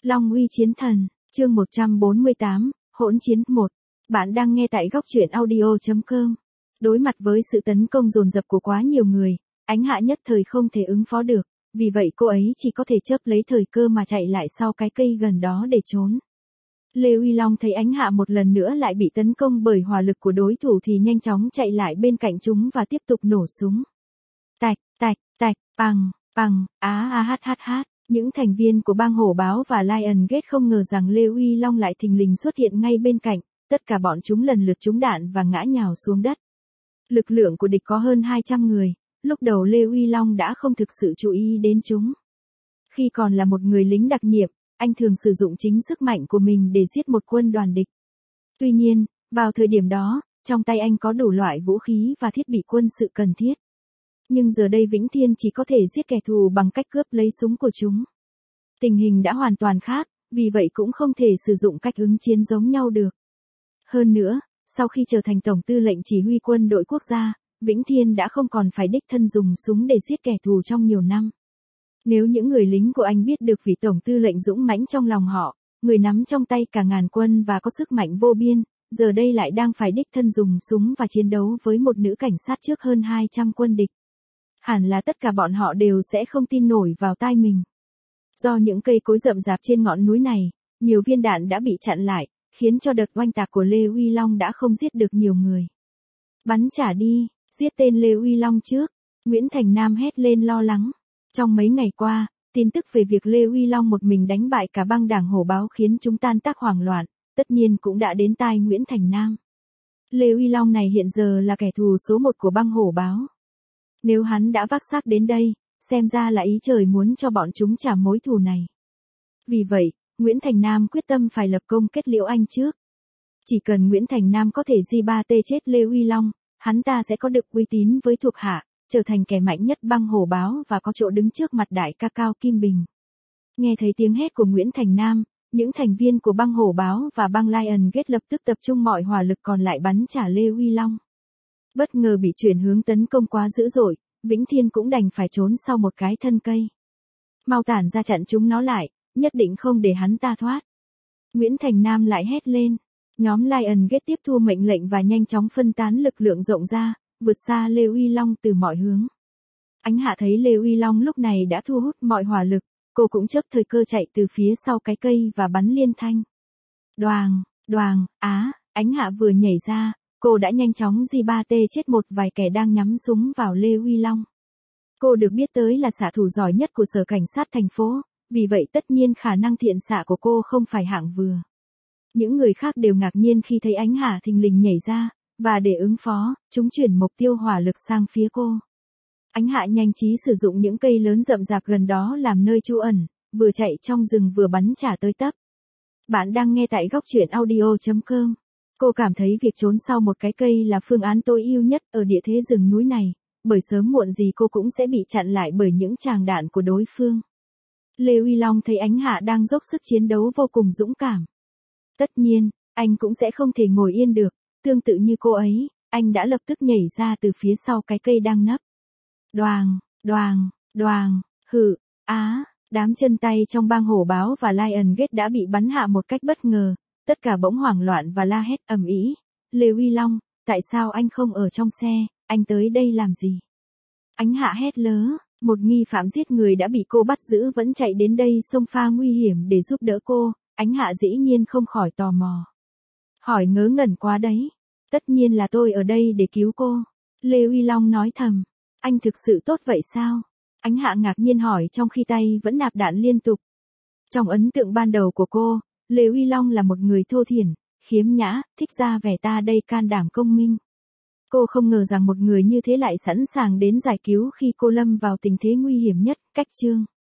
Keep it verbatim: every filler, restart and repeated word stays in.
Long uy chiến thần, chương một trăm bốn mươi tám, hỗn chiến một. Bạn đang nghe tại góc truyện audio chấm com. Đối mặt với sự tấn công dồn dập của quá nhiều người, Ánh Hạ nhất thời không thể ứng phó được, vì vậy cô ấy chỉ có thể chớp lấy thời cơ mà chạy lại sau cái cây gần đó để trốn. Lê Uy Long thấy Ánh Hạ một lần nữa lại bị tấn công bởi hỏa lực của đối thủ thì nhanh chóng chạy lại bên cạnh chúng và tiếp tục nổ súng. Tạch, tạch, tạch, bằng, bằng, á a hát hát hát. Những thành viên của bang hổ báo và Lion Gate không ngờ rằng Lê Uy Long lại thình lình xuất hiện ngay bên cạnh, tất cả bọn chúng lần lượt trúng đạn và ngã nhào xuống đất. Lực lượng của địch có hơn hai trăm người, lúc đầu Lê Uy Long đã không thực sự chú ý đến chúng. Khi còn là một người lính đặc nhiệm, anh thường sử dụng chính sức mạnh của mình để giết một quân đoàn địch. Tuy nhiên, vào thời điểm đó, trong tay anh có đủ loại vũ khí và thiết bị quân sự cần thiết. Nhưng giờ đây Vĩnh Thiên chỉ có thể giết kẻ thù bằng cách cướp lấy súng của chúng. Tình hình đã hoàn toàn khác, vì vậy cũng không thể sử dụng cách ứng chiến giống nhau được. Hơn nữa, sau khi trở thành tổng tư lệnh chỉ huy quân đội quốc gia, Vĩnh Thiên đã không còn phải đích thân dùng súng để giết kẻ thù trong nhiều năm. Nếu những người lính của anh biết được vị tổng tư lệnh dũng mãnh trong lòng họ, người nắm trong tay cả ngàn quân và có sức mạnh vô biên, giờ đây lại đang phải đích thân dùng súng và chiến đấu với một nữ cảnh sát trước hơn hai trăm quân địch. Hẳn là tất cả bọn họ đều sẽ không tin nổi vào tai mình. Do những cây cối rậm rạp trên ngọn núi này, nhiều viên đạn đã bị chặn lại, khiến cho đợt oanh tạc của Lê Uy Long đã không giết được nhiều người. Bắn trả đi, giết tên Lê Uy Long trước, Nguyễn Thành Nam hét lên lo lắng. Trong mấy ngày qua, tin tức về việc Lê Uy Long một mình đánh bại cả băng đảng hổ báo khiến chúng tan tác hoảng loạn, tất nhiên cũng đã đến tai Nguyễn Thành Nam. Lê Uy Long này hiện giờ là kẻ thù số một của băng hổ báo. Nếu hắn đã vác xác đến đây, xem ra là ý trời muốn cho bọn chúng trả mối thù này. Vì vậy, Nguyễn Thành Nam quyết tâm phải lập công kết liễu anh trước. Chỉ cần Nguyễn Thành Nam có thể gi ba tê chết Lê Uy Long, hắn ta sẽ có được uy tín với thuộc hạ, trở thành kẻ mạnh nhất băng hổ báo và có chỗ đứng trước mặt đại ca Cao Kim Bình. Nghe thấy tiếng hét của Nguyễn Thành Nam, những thành viên của băng hổ báo và băng Lion Gate lập tức tập trung mọi hỏa lực còn lại bắn trả Lê Uy Long. Bất ngờ bị chuyển hướng tấn công quá dữ dội, Vĩnh Thiên cũng đành phải trốn sau một cái thân cây. Mau tản ra chặn chúng nó lại, nhất định không để hắn ta thoát. Nguyễn Thành Nam lại hét lên. Nhóm Lion Gate tiếp thu mệnh lệnh và nhanh chóng phân tán lực lượng rộng ra, vượt xa Lê Uy Long từ mọi hướng. Ánh Hạ thấy Lê Uy Long lúc này đã thu hút mọi hỏa lực, cô cũng chớp thời cơ chạy từ phía sau cái cây và bắn liên thanh. Đoàng, đoàng, á, Ánh Hạ vừa nhảy ra, cô đã nhanh chóng gi ba tê chết một vài kẻ đang nhắm súng vào Lê Uy Long. Cô được biết tới là xạ thủ giỏi nhất của sở cảnh sát thành phố, vì vậy tất nhiên khả năng thiện xạ của cô không phải hạng vừa. Những người khác đều ngạc nhiên khi thấy Ánh Hạ thình lình nhảy ra, và để ứng phó, chúng chuyển mục tiêu hỏa lực sang phía cô. Ánh Hạ nhanh trí sử dụng những cây lớn rậm rạp gần đó làm nơi trú ẩn, vừa chạy trong rừng vừa bắn trả tới tấp. Bạn đang nghe tại góc truyện audio chấm com. Cô cảm thấy việc trốn sau một cái cây là phương án tối ưu nhất ở địa thế rừng núi này, bởi sớm muộn gì cô cũng sẽ bị chặn lại bởi những tràng đạn của đối phương. Lê Uy Long thấy Ánh Hạ đang dốc sức chiến đấu vô cùng dũng cảm. Tất nhiên, anh cũng sẽ không thể ngồi yên được, tương tự như cô ấy, anh đã lập tức nhảy ra từ phía sau cái cây đang nấp. Đoàng, đoàng, đoàng, hự, á, đám chân tay trong bang hổ báo và Lion Gate đã bị bắn hạ một cách bất ngờ, tất cả bỗng hoảng loạn và la hét ầm ĩ. Lê Uy Long, tại sao anh không ở trong xe, anh tới đây làm gì? Ánh Hạ hét lớ, một nghi phạm giết người đã bị cô bắt giữ vẫn chạy đến đây xông pha nguy hiểm để giúp đỡ cô, Ánh Hạ dĩ nhiên không khỏi tò mò. Hỏi ngớ ngẩn quá đấy. Tất nhiên là tôi ở đây để cứu cô. Lê Uy Long nói thầm. Anh thực sự tốt vậy sao? Ánh Hạ ngạc nhiên hỏi trong khi tay vẫn nạp đạn liên tục. Trong ấn tượng ban đầu của cô, Lê Uy Long là một người thô thiển, khiếm nhã, thích ra vẻ ta đây can đảm công minh. Cô không ngờ rằng một người như thế lại sẵn sàng đến giải cứu khi cô lâm vào tình thế nguy hiểm nhất, cách chương.